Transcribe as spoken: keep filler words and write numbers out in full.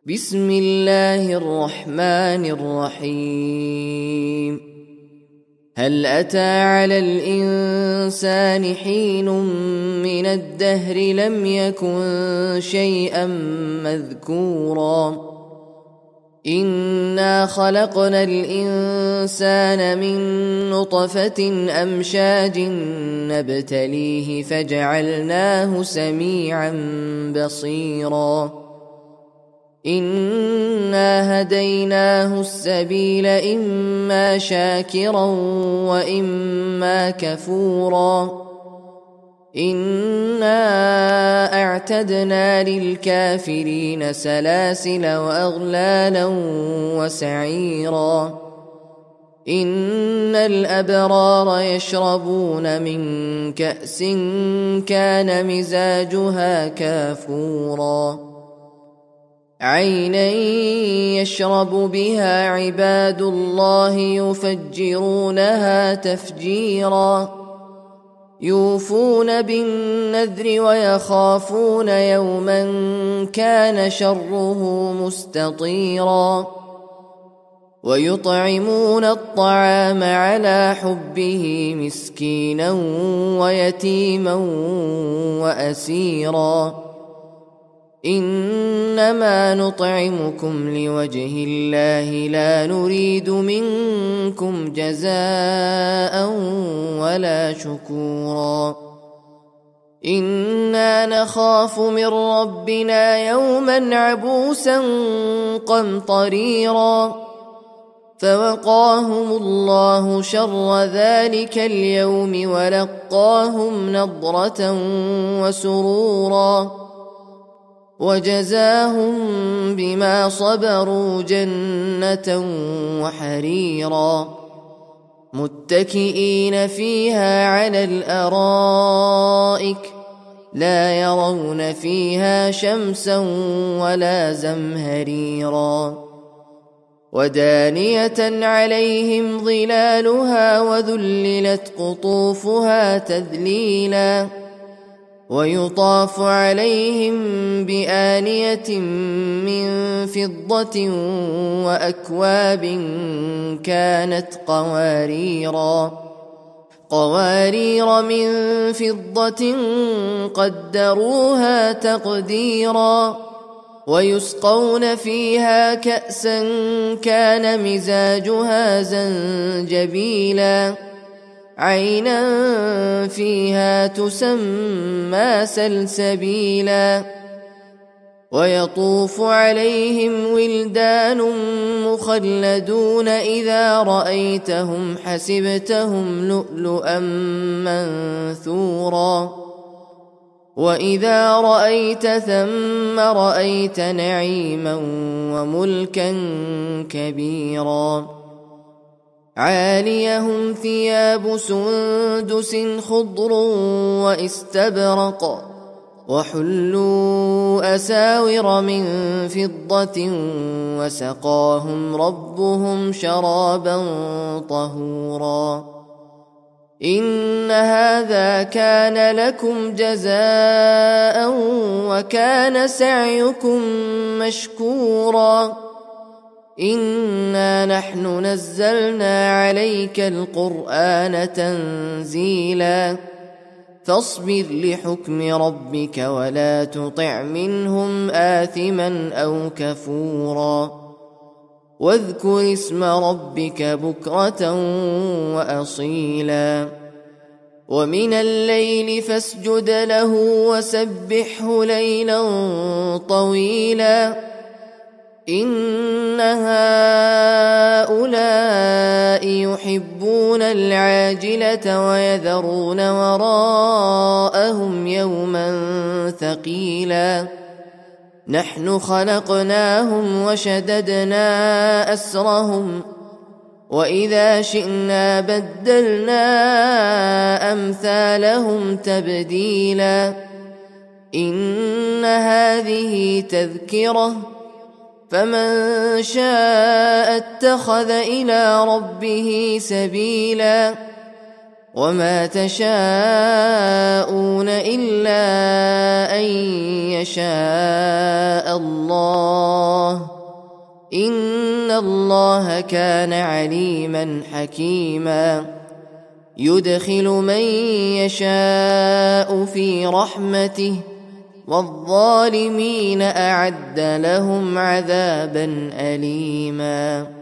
بسم الله الرحمن الرحيم. هل أتى على الإنسان حين من الدهر لم يكن شيئا مذكورا إنا خلقنا الإنسان من نطفة أمشاج نبتليه فجعلناه سميعا بصيرا إنا هديناه السبيل إما شاكرا وإما كفورا إنا أعتدنا للكافرين سلاسل وأغلالا وسعيرا إن الأبرار يشربون من كأس كان مزاجها كافورا عينا يشرب بها عباد الله يفجرونها تفجيرا يوفون بالنذر ويخافون يوما كان شره مستطيرا ويطعمون الطعام على حبه مسكينا ويتيما وأسيرا إنما نطعمكم لوجه الله لا نريد منكم جزاء ولا شكورا إنا نخاف من ربنا يوما عبوسا قمطريرا فوقاهم الله شر ذلك اليوم ولقاهم نضرة وسرورا وجزاهم بما صبروا جنة وحريرا متكئين فيها على الأرائك لا يرون فيها شمسا ولا زمهريرا ودانية عليهم ظلالها وذللت قطوفها تذليلا ويطاف عليهم بآنية من فضة وأكواب كانت قواريرا قوارير من فضة قدروها تقديرا ويسقون فيها كأسا كان مزاجها زنجبيلا عينا فيها تسمى سلسبيلا ويطوف عليهم ولدان مخلدون إذا رأيتهم حسبتهم لؤلؤا منثورا وإذا رأيت ثم رأيت نعيما وملكا كبيرا عاليهم ثياب سندس خضر واستبرق وحلوا أساور من فضة وسقاهم ربهم شرابا طهورا إن هذا كان لكم جزاء وكان سعيكم مشكورا إنا نحن نزلنا عليك القرآن تنزيلا فاصبر لحكم ربك ولا تطع منهم آثما أو كفورا واذكر اسم ربك بكرة وأصيلا ومن الليل فاسجد له وسبحه ليلا طويلا إن هؤلاء يحبون العاجلة ويذرون وراءهم يوما ثقيلا نحن خلقناهم وشددنا أسرهم وإذا شئنا بدلنا أمثالهم تبديلا إن هذه تذكرة فمن شاء اتخذ إلى ربه سبيلا وما تشاءون إلا أن يشاء الله إن الله كان عليما حكيما يدخل من يشاء في رحمته والظالمين أعد لهم عذابا أليما